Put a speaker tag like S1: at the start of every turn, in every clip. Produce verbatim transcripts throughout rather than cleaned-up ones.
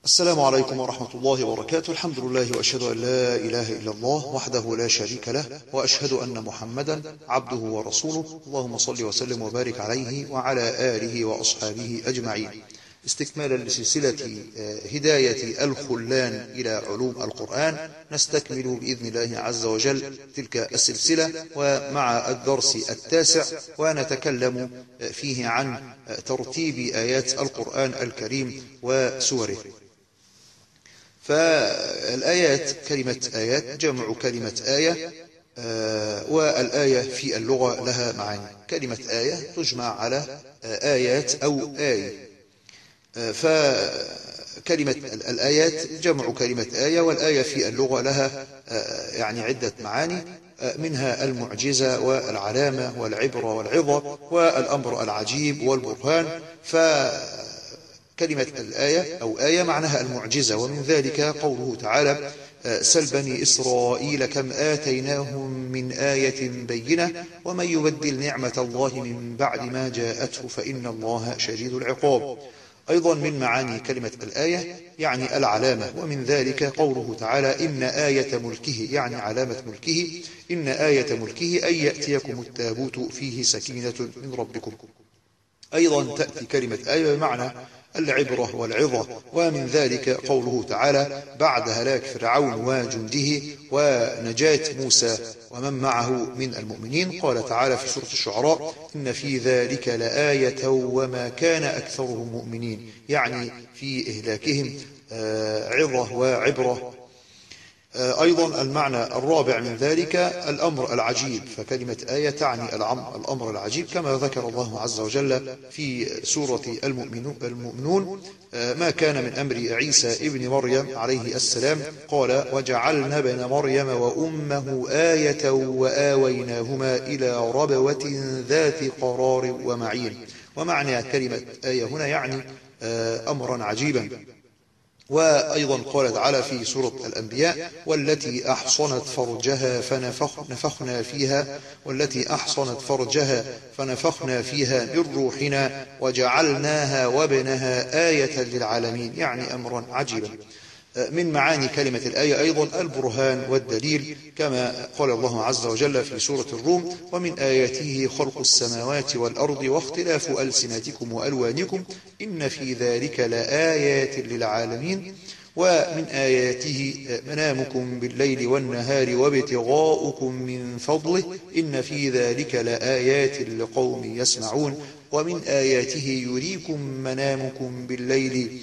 S1: السلام عليكم ورحمة الله وبركاته. الحمد لله وأشهد أن لا إله إلا الله وحده لا شريك له، وأشهد أن محمدا عبده ورسوله. اللهم صل وسلم وبارك عليه وعلى آله وأصحابه أجمعين. استكمالا لسلسلة هداية الخلان إلى علوم القرآن، نستكمل بإذن الله عز وجل تلك السلسلة ومع الدرس التاسع، ونتكلم فيه عن ترتيب آيات القرآن الكريم وسوره. فالآيات كلمة آيات جمع كلمة آية، والآية في اللغة لها معاني. كلمة آية تجمع على آيات أو آية، فكلمة الآيات جمع كلمة آية، والآية في اللغة لها يعني عدة معاني، منها المعجزة والعلامة والعبرة والعظة والأمر العجيب والبرهان. فكلمة الآية أو آية معناها المعجزة، ومن ذلك قوله تعالى: سل بني إسرائيل كم آتيناهم من آية بينة ومن يبدل نعمة الله من بعد ما جاءته فإن الله شديد العقاب. أيضا من معاني كلمة الآية يعني العلامة، ومن ذلك قوله تعالى: إن آية ملكه، يعني علامة ملكه. إن آية ملكه أن يأتيكم التابوت فيه سكينة من ربكم. أيضا تأتي كلمة آية بمعنى العبرة والعظة، ومن ذلك قوله تعالى بعد هلاك فرعون وجنده ونجاة موسى ومن معه من المؤمنين، قال تعالى في سورة الشعراء: إن في ذلك لآية وما كان أكثرهم مؤمنين، يعني في إهلاكهم عظة وعبرة. أيضا المعنى الرابع من ذلك الأمر العجيب، فكلمة آية تعني الأمر العجيب، كما ذكر الله عز وجل في سورة المؤمنون: ما كان من أمر عيسى ابن مريم عليه السلام، قال: وجعلنا ابن مريم وأمه آية وآويناهما إلى ربوة ذات قرار ومعين. ومعنى كلمة آية هنا يعني أمرا عجيبا. وأيضا قال تعالى في سورة الأنبياء: والتي أحصنت فرجها فنفخنا فيها والتي أحصنت فرجها فنفخنا فيها من روحنا وجعلناها وابنها آية للعالمين، يعني أمرا عجيبا. من معاني كلمة الآية أيضا البرهان والدليل، كما قال الله عز وجل في سورة الروم: ومن آياته خلق السماوات والأرض واختلاف ألسنتكم وألوانكم إن في ذلك لآيات للعالمين. ومن آياته منامكم بالليل والنهار وابتغاؤكم من فضله إن في ذلك لآيات لقوم يسمعون. ومن آياته يريكم منامكم بالليل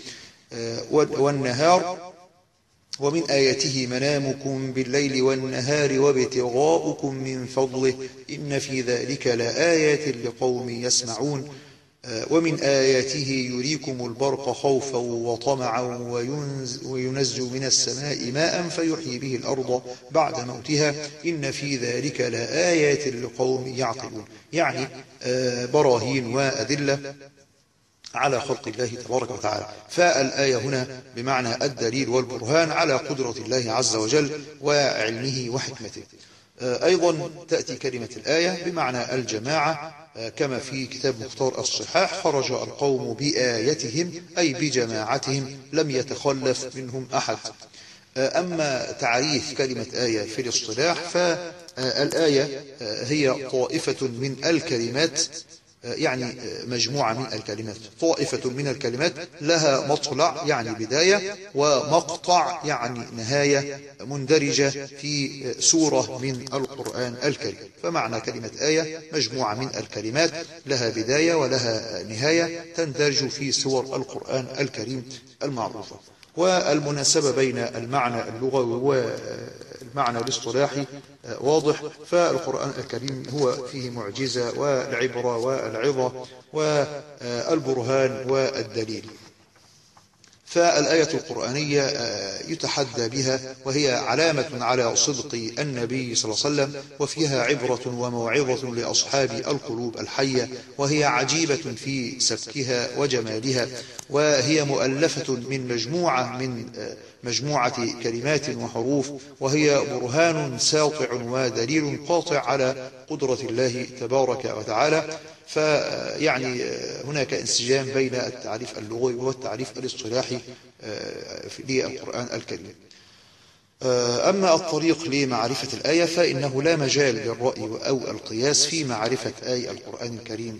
S1: والنهار ومن آياته منامكم بالليل والنهار وابتغاؤكم من فضله إن في ذلك لآيات لقوم يسمعون. ومن آياته يريكم البرق خوفا وطمعا وينزل من السماء ماء فيحيي به الأرض بعد موتها إن في ذلك لآيات لقوم يعقلون، يعني براهين وأدلة على خلق الله تبارك وتعالى. فالآية هنا بمعنى الدليل والبرهان على قدرة الله عز وجل وعلمه وحكمته. أيضا تأتي كلمة الآية بمعنى الجماعة، كما في كتاب مختار الصحاح: خرج القوم بآيتهم، أي بجماعتهم لم يتخلف منهم أحد. أما تعريف كلمة آية في الاصطلاح، فالآية هي طائفة من الكلمات، يعني مجموعة من الكلمات، طائفة من الكلمات لها مطلع يعني بداية، ومقطع يعني نهاية، مندرجة في سورة من القرآن الكريم. فمعنى كلمة آية مجموعة من الكلمات لها بداية ولها نهاية، تندرج في سور القرآن الكريم المعروفة. والمناسبة بين المعنى اللغوي والمعنى الاصطلاحي واضح، فالقرآن الكريم هو فيه معجزة والعبرة والعظة والبرهان والدليل. فالآية القرآنية يتحدى بها، وهي علامة على صدق النبي صلى الله عليه وسلم، وفيها عبرة وموعظة لأصحاب القلوب الحية، وهي عجيبة في سبكها وجمالها، وهي مؤلفة من مجموعة من مجموعة كلمات وحروف، وهي برهان ساطع ودليل قاطع على قدرة الله تبارك وتعالى. فيعني هناك انسجام بين التعريف اللغوي والتعريف الاصطلاحي للقرآن الكريم. أما الطريق لمعرفة الآية فإنه لا مجال للرأي أو القياس في معرفة آية القرآن الكريم،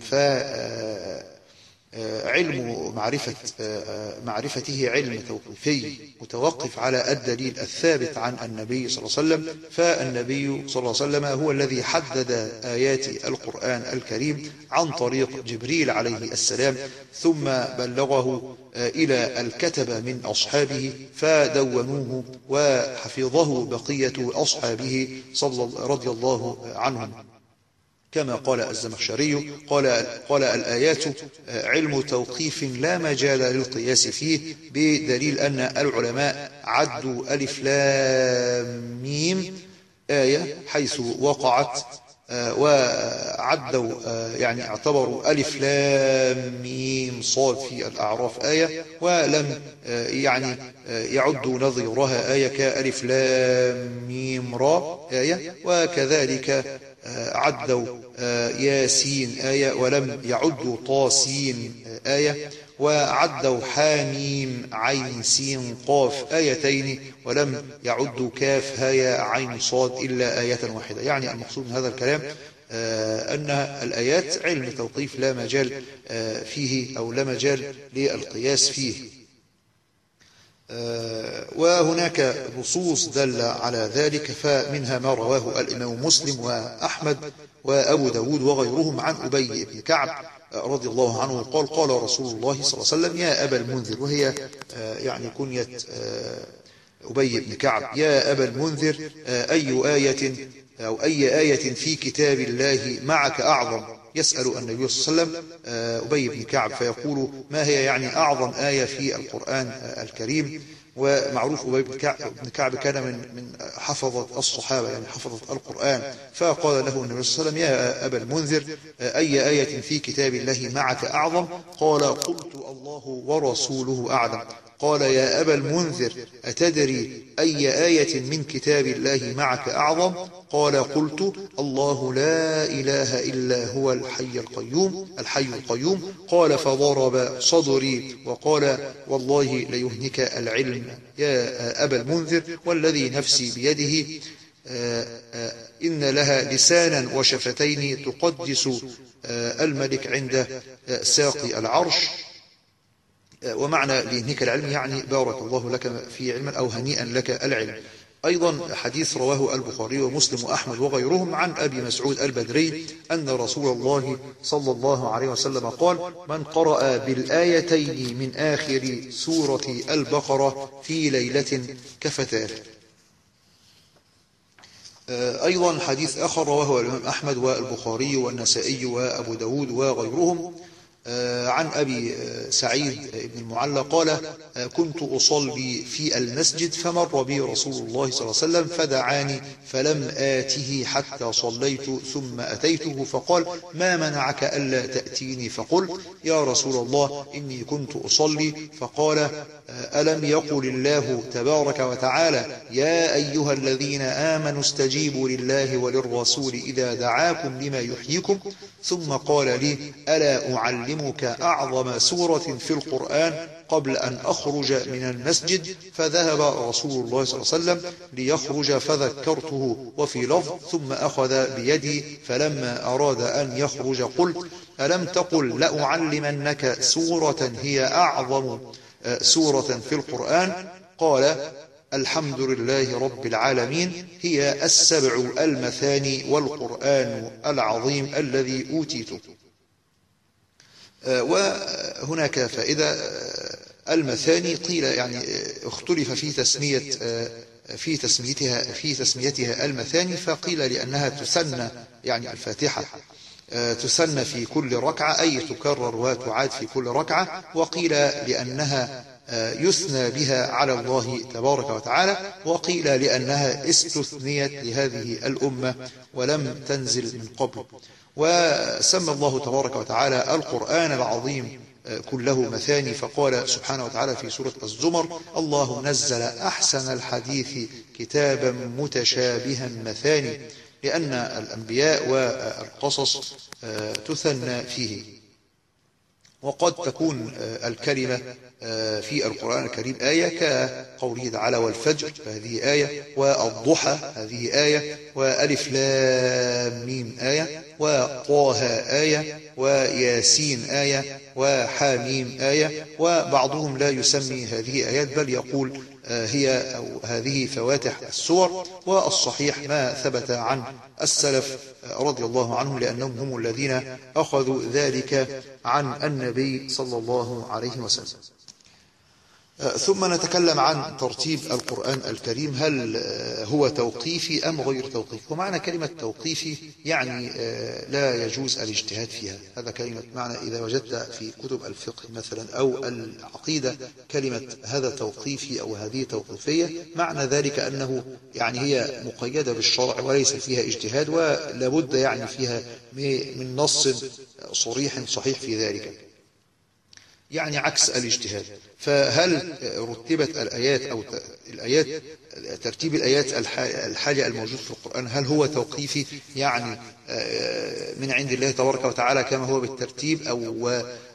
S1: فعلم معرفة معرفته علم توقيفي متوقف على الدليل الثابت عن النبي صلى الله عليه وسلم، فالنبي صلى الله عليه وسلم هو الذي حدد آيات القرآن الكريم عن طريق جبريل عليه السلام، ثم بلغه إلى الكتبة من أصحابه فدونوه وحفظه بقية أصحابه رضي الله عنهم، كما قال الزمخشري قال, قال الآيات علم توقيف لا مجال للقياس فيه، بدليل أن العلماء عدوا ألف لام ميم آية حيث وقعت، وعدوا يعني اعتبروا ألف لام ميم صاد في الأعراف آية، ولم يعني يعدوا نظيرها آية كألف لام ميم را آية، وكذلك عدوا ياسين آية ولم يعدوا طاسين آية، وعدوا حاميم عين سين قاف آيتين ولم يعدوا كاف هاء عين صاد إلا آية واحدة. يعني المقصود من هذا الكلام أن الآيات علم توقيف لا مجال فيه أو لا مجال للقياس فيه، وهناك نصوص دل على ذلك، فمنها ما رواه الإمام مسلم وأحمد وأبو داود وغيرهم عن أبي بن كعب رضي الله عنه قال قال رسول الله صلى الله عليه وسلم يا أبا المنذر، وهي يعني كنية أبي بن كعب، يا أبا المنذر أي آية أو أي آية في كتاب الله معك أعظم؟ يسأل النبي صلى الله عليه وسلم أبي بن كعب فيقول ما هي يعني أعظم آية في القرآن الكريم؟ ومعروف أبي بن كعب كان من من حفظة الصحابة، يعني حفظة القرآن، فقال له النبي صلى الله عليه وسلم يا أبا المنذر أي آية في كتاب الله معك أعظم؟ قال قلت الله ورسوله أعلم. قال يا أبا المنذر أتدري أي آية من كتاب الله معك أعظم؟ قال قلت الله لا إله إلا هو الحي القيوم الحي القيوم. قال فضرب صدري وقال والله ليهنك العلم يا أبا المنذر والذي نفسي بيده إن لها لسانا وشفتين تقدس الملك عند ساق العرش. ومعنى ليهنك العلم يعني بارك الله لك في علم أو هنيئا لك العلم. أيضا حديث رواه البخاري ومسلم وأحمد وغيرهم عن أبي مسعود البدري أن رسول الله صلى الله عليه وسلم قال من قرأ بالآيتين من آخر سورة البقرة في ليلة كفتاه. أيضا حديث آخر رواه الإمام أحمد والبخاري والنسائي وأبو داود وغيرهم عن أبي سعيد بن المعلى قال كنت أصلي في المسجد فمر بي رسول الله صلى الله عليه وسلم فدعاني فلم آته حتى صليت ثم أتيته فقال ما منعك ألا تأتيني؟ فقلت يا رسول الله إني كنت أصلي. فقال ألم يقل الله تبارك وتعالى يا أيها الذين آمنوا استجيبوا لله وللرسول إذا دعاكم لما يحييكم؟ ثم قال لي ألا أعلمك أعظم سورة في القرآن قبل أن أخرج من المسجد؟ فذهب رسول الله صلى الله عليه وسلم ليخرج فذكرته وفي لفظ ثم أخذ بيدي فلما أراد أن يخرج قلت ألم تقل لأعلمنك سورة هي أعظم سورة في القرآن؟ قال الحمد لله رب العالمين هي السبع المثاني والقرآن العظيم الذي أوتيته. وهناك فائدة المثاني قيل يعني اختلف في تسمية في تسميتها في تسميتها المثاني، فقيل لأنها تسنى يعني الفاتحة تسنى في كل ركعة أي تكرر وتعاد في كل ركعة، وقيل لأنها يثنى بها على الله تبارك وتعالى، وقيل لأنها استثنيت لهذه الأمة ولم تنزل من قبل. وسمى الله تبارك وتعالى القرآن العظيم كله مثاني، فقال سبحانه وتعالى في سورة الزمر الله نزل أحسن الحديث كتابا متشابها مثاني لأن الأنبياء والقصص تثنى فيه. وقد تكون الكلمة في القرآن الكريم آية كقوله تعالى والفجر فهذه آية، والضحى هذه آية، وألف لام ميم آية، وطه آية، وياسين آية، وحاميم آية. وبعضهم لا يسمي هذه آيات بل يقول هي أو هذه فواتح السور. والصحيح ما ثبت عن السلف رضي الله عنهم، لأنهم هم الذين أخذوا ذلك عن النبي صلى الله عليه وسلم. ثم نتكلم عن ترتيب القرآن الكريم، هل هو توقيفي أم غير توقيفي؟ ومعنى كلمة توقيفي يعني لا يجوز الاجتهاد فيها. هذا كلمة معنى إذا وجدت في كتب الفقه مثلا أو العقيدة كلمة هذا توقيفي أو هذه توقيفية، معنى ذلك أنه يعني هي مقيدة بالشرع وليس فيها اجتهاد، ولابد يعني فيها من نص صريح صحيح في ذلك، يعني عكس الاجتهاد. فهل رتبت الآيات أو الآيات ترتيب الآيات الحالي الموجود في القرآن هل هو توقيفي يعني من عند الله تبارك وتعالى كما هو بالترتيب، أو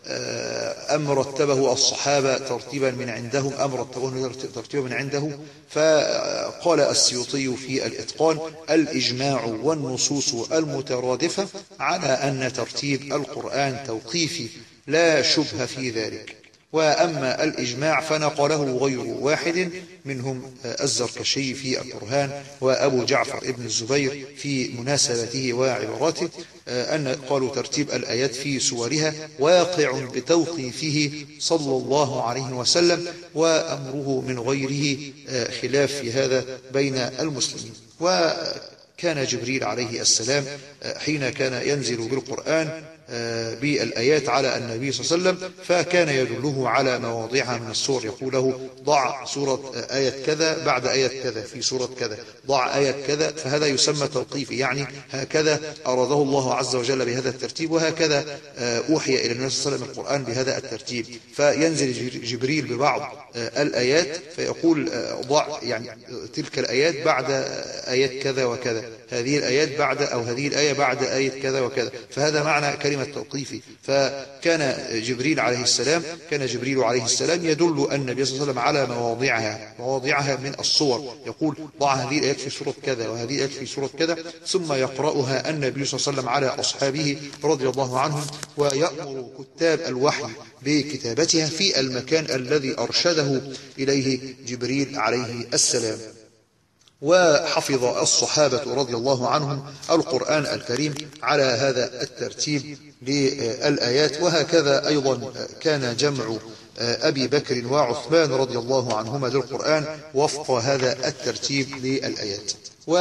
S1: أم رتبه الصحابة ترتيبا من عندهم أم رتبه ترتيبا من عنده؟ فقال السيوطي في الإتقان الإجماع والنصوص المترادفة على أن ترتيب القرآن توقيفي لا شبه في ذلك. وأما الإجماع فنقله غير واحد منهم الزركشي في البرهان وأبو جعفر ابن الزبير في مناسبته وعبارته أن قالوا ترتيب الآيات في سورها واقع بتوقيفه صلى الله عليه وسلم، وأمره من غيره خلاف في هذا بين المسلمين. وكان جبريل عليه السلام حين كان ينزل بالقرآن بالآيات على النبي صلى الله عليه وسلم فكان يدله على مواضعها من السور، يقول له ضع سورة آية كذا بعد آية كذا في سورة كذا، ضع آية كذا، فهذا يسمى توقيفي، يعني هكذا أراده الله عز وجل بهذا الترتيب، وهكذا أوحي إلى النبي صلى الله عليه وسلم القرآن بهذا الترتيب. فينزل جبريل ببعض الآيات فيقول ضع يعني تلك الآيات بعد آيات كذا وكذا، هذه الآيات بعد أو هذه الآية بعد آية كذا وكذا، فهذا معنى كلمة توقيفي. فكان جبريل عليه السلام كان جبريل عليه السلام يدل النبي صلى الله عليه وسلم على مواضعها مواضعها من الصور، يقول ضع هذه الآيات في سورة كذا وهذه الآيات في سورة كذا، ثم يقرأها النبي صلى الله عليه وسلم على أصحابه رضي الله عنهم، ويأمر كتاب الوحي بكتابتها في المكان الذي أرشده إليه جبريل عليه السلام. وحفظ الصحابة رضي الله عنهم القرآن الكريم على هذا الترتيب للآيات. وهكذا أيضا كان جمع أبي بكر وعثمان رضي الله عنهما للقرآن وفق هذا الترتيب للآيات.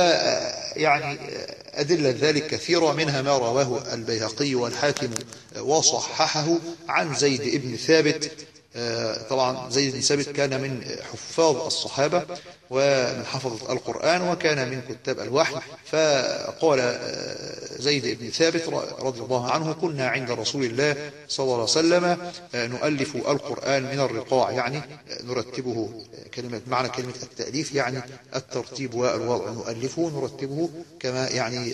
S1: ويعني أدلة ذلك كثيرة، منها ما رواه البيهقي والحاكم وصححه عن زيد بن ثابت. طبعا زيد بن ثابت كان من حفاظ الصحابة ومن حفظة القرآن وكان من كتاب الوحي. فقال زيد بن ثابت رضي الله عنه كنا عند رسول الله صلى الله عليه وسلم نؤلف القرآن من الرقاع، يعني نرتبه، كلمة معنى كلمة التأليف يعني الترتيب والوضع، نؤلفه نرتبه كما يعني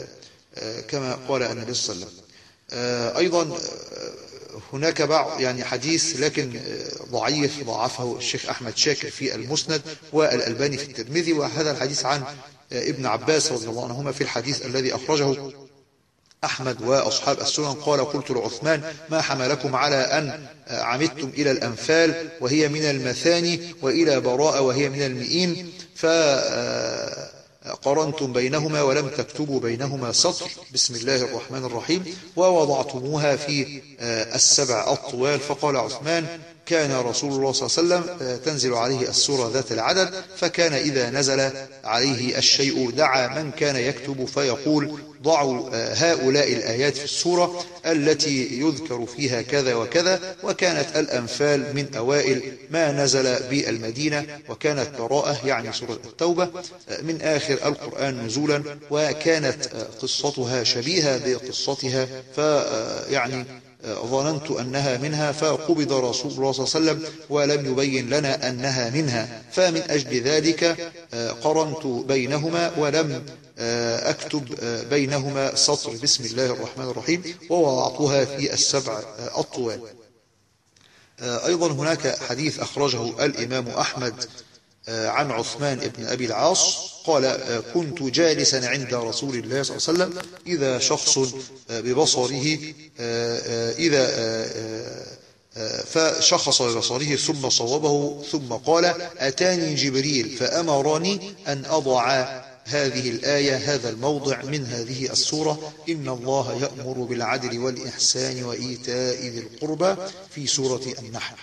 S1: كما قال النبي صلى الله عليه وسلم. أيضا هناك بعض يعني حديث لكن ضعيف ضعفه الشيخ أحمد شاكر في المسند والألباني في الترمذي، وهذا الحديث عن ابن عباس رضي الله عنهما في الحديث الذي أخرجه أحمد وأصحاب السنن قال قلت لعثمان ما حملكم على أن عمدتم إلى الأنفال وهي من المثاني وإلى براءة وهي من المئين فقرنتم بينهما ولم تكتبوا بينهما سطر بسم الله الرحمن الرحيم ووضعتموها في السبع الطوال. فقال عثمان كان رسول الله صلى الله عليه وسلم تنزل عليه السورة ذات العدد، فكان إذا نزل عليه الشيء دعا من كان يكتب فيقول ضعوا هؤلاء الآيات في السورة التي يذكر فيها كذا وكذا. وكانت الأنفال من أوائل ما نزل بالمدينة، وكانت براءة يعني سورة التوبة من آخر القرآن نزولا، وكانت قصتها شبيهة بقصتها، فيعني ظننت أنها منها، فقبض رسول الله صلى الله عليه وسلم ولم يبين لنا أنها منها، فمن أجل ذلك قرنت بينهما ولم أكتب بينهما سطر بسم الله الرحمن الرحيم، ووضعتها في السبع الطوال. أيضا هناك حديث أخرجه الإمام أحمد عن عثمان بن أبي العاص قال: كنت جالسا عند رسول الله صلى الله عليه وسلم إذا شخص ببصره إذا فشخص ببصره ثم صوبه ثم قال: أتاني جبريل فأمرني أن أضع هذه الآية هذا الموضع من هذه السورة: إن الله يأمر بالعدل والإحسان وإيتاء ذي القربى، في سورة النحل.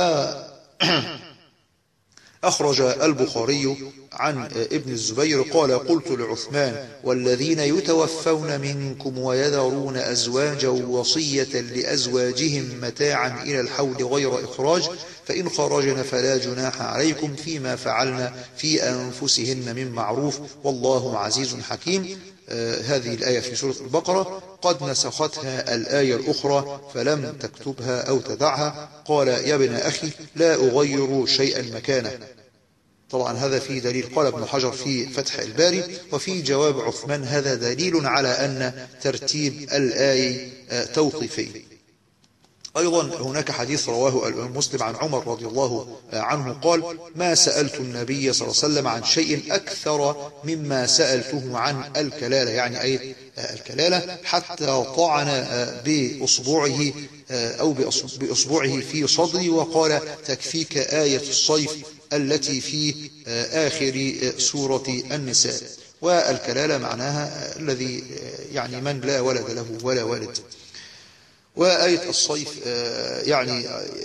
S1: وأخرج البخاري عن ابن الزبير قال: قلت لعثمان: والذين يتوفون منكم ويذرون أزواجا وصية لأزواجهم متاعا إلى الحول غير إخراج، فإن خرجن فلا جناح عليكم فيما فعلن في أنفسهن من معروف، والله عزيز حكيم. آه هذه الآية في سورة البقرة قد نسختها الآية الأخرى فلم تكتبها أو تدعها. قال: يا ابن أخي لا أغير شيئا مكانه. طبعا هذا فيه دليل، قال ابن حجر في فتح الباري: وفي جواب عثمان هذا دليل على أن ترتيب الآية توقيفي. أيضا هناك حديث رواه الإمام مسلم عن عمر رضي الله عنه قال: ما سألت النبي صلى الله عليه وسلم عن شيء أكثر مما سألته عن الكلالة، يعني أي الكلالة، حتى طعن بأصبعه أو بأصبعه في صدري وقال: تكفيك آية الصيف التي في آخر سورة النساء. والكلالة معناها الذي يعني من لا ولد له ولا والد. وآية الصيف يعني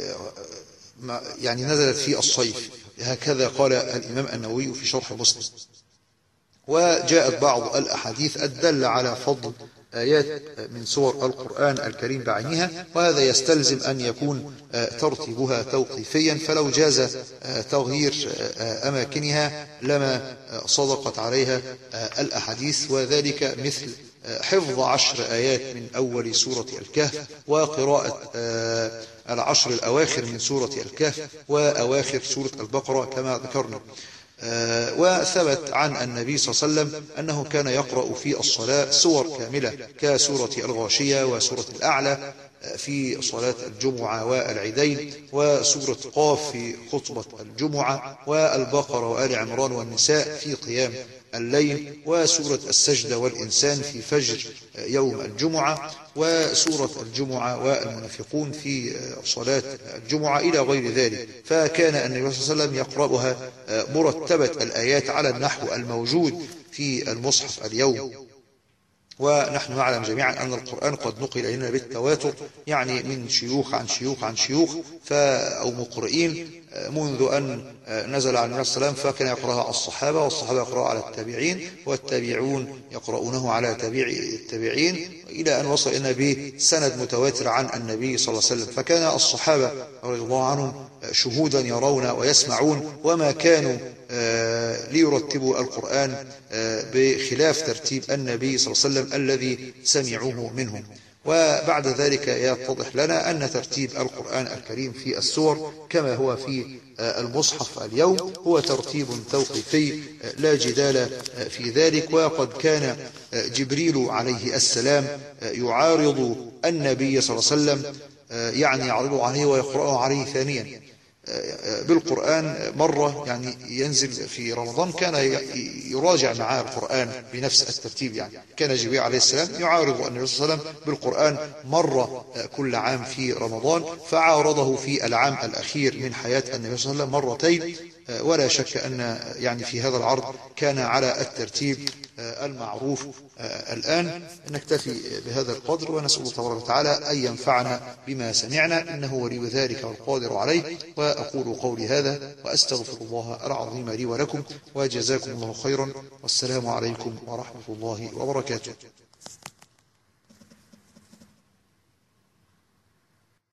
S1: يعني نزلت في الصيف، هكذا قال الإمام النووي في شرح مسلم. وجاءت بعض الأحاديث الدالة على فضل آيات من سور القرآن الكريم بعينها، وهذا يستلزم أن يكون ترتيبها توقيفيا، فلو جاز تغيير أماكنها لما صدقت عليها الأحاديث، وذلك مثل حفظ عشر آيات من أول سورة الكهف، وقراءة العشر الأواخر من سورة الكهف وأواخر سورة البقرة كما ذكرنا. وثبت عن النبي صلى الله عليه وسلم أنه كان يقرأ في الصلاة سور كاملة كسورة الغاشية وسورة الأعلى في صلاة الجمعة والعيدين، وسورة قاف في خطبة الجمعة، والبقرة وآل عمران والنساء في قيام الليل، وسورة السجدة والإنسان في فجر يوم الجمعة، وسورة الجمعة والمنافقون في صلاة الجمعة إلى غير ذلك. فكان النبي صلى الله عليه وسلم يقرأها مرتبة الآيات على النحو الموجود في المصحف اليوم. ونحن نعلم جميعا أن القرآن قد نقل إلينا بالتواتر، يعني من شيوخ عن شيوخ عن شيوخ أو مقرئين منذ أن نزل عن النبي صلى الله عليه وسلم، فكان يقرأها الصحابة، والصحابة يقرأها على التابعين، والتابعون يقرؤونه على تابع التابعين، إلى أن وصل إلينا بسند متواتر عن النبي صلى الله عليه وسلم. فكان الصحابة رضي الله عنهم شهودا يرون ويسمعون، وما كانوا ليرتبوا القرآن بخلاف ترتيب النبي صلى الله عليه وسلم الذي سمعوه منهم. وبعد ذلك يتضح لنا أن ترتيب القرآن الكريم في السور كما هو في المصحف اليوم هو ترتيب توقيفي لا جدال في ذلك. وقد كان جبريل عليه السلام يعارض النبي صلى الله عليه وسلم، يعني يعرضه عليه ويقرأه عليه ثانيا بالقرآن مرة، يعني ينزل في رمضان كان يراجع معاه القرآن بنفس الترتيب، يعني كان جبريل عليه السلام يعارض النبي صلى الله عليه وسلم بالقرآن مرة كل عام في رمضان، فعارضه في العام الأخير من حياة النبي صلى الله عليه وسلم مرتين. ولا شك أن يعني في هذا العرض كان على الترتيب المعروف. الآن نكتفي بهذا القدر، ونسأل الله تبارك وتعالى أن ينفعنا بما سمعنا، إنه ولي ذلك والقادر عليه. وأقول قولي هذا وأستغفر الله العظيم لي ولكم، وجزاكم الله خيرا، والسلام عليكم ورحمة الله وبركاته.